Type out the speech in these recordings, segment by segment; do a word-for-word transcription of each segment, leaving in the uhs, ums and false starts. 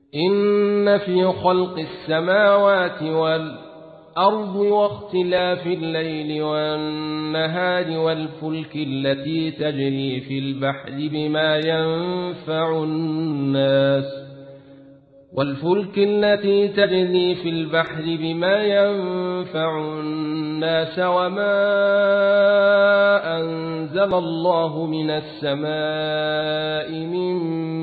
إن في خلق السماوات والأرض واختلاف الليل والنهار والفلك التي تجري في البحر بما ينفع الناس والفلك التي تجري في البحر بما ينفع الناس وما أنزل الله من السماء من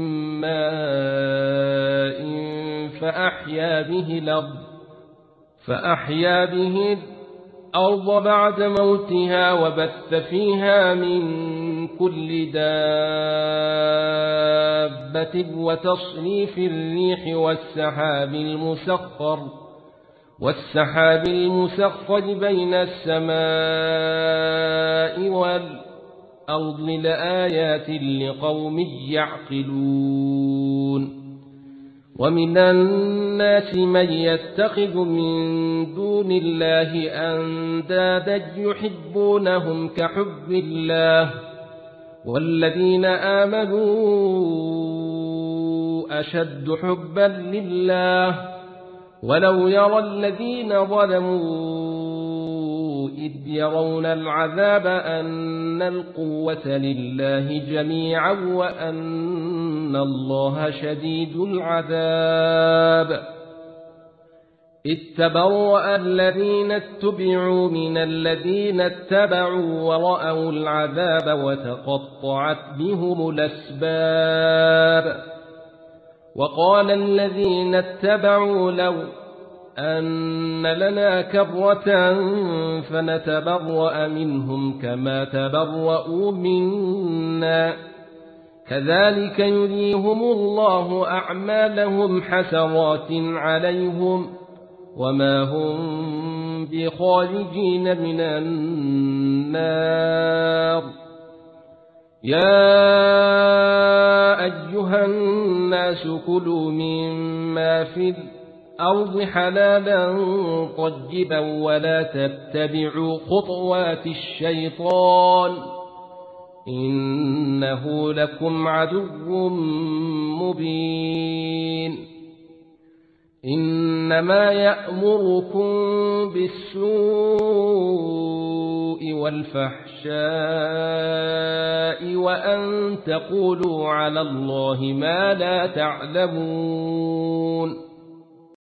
ماء فأحيا به الأرض فأحيا به الأرض بعد موتها وبث فيها من كل دابة وتصريف الريح والسحاب المسخر والسحاب المسخر بين السماء والأرض لآيات لقوم يعقلون. ومن الناس من يتخذ من دون الله أندادا يحبونهم كحب الله والذين آمنوا أشد حبا لله ولو يرى الذين ظلموا إذ يرون العذاب أن القوة لله جميعا وأن الله شديد العذاب. إذ تبرأ الذين اتبعوا من الذين اتبعوا ورأوا العذاب وتقطعت بهم الأسباب. وقال الذين اتبعوا لو أن لنا كرة فنتبرأ منهم كما تبرؤوا منا كذلك يريهم الله أعمالهم حسرات عليهم وما هم بخارجين من النار. يا أيها الناس كلوا مما في الأرض حلالا طيبا ولا تتبعوا خطوات الشيطان إنه لكم عدو مبين. إنما يأمركم بالسوء والفحشاء وأن تقولوا على الله ما لا تعلمون.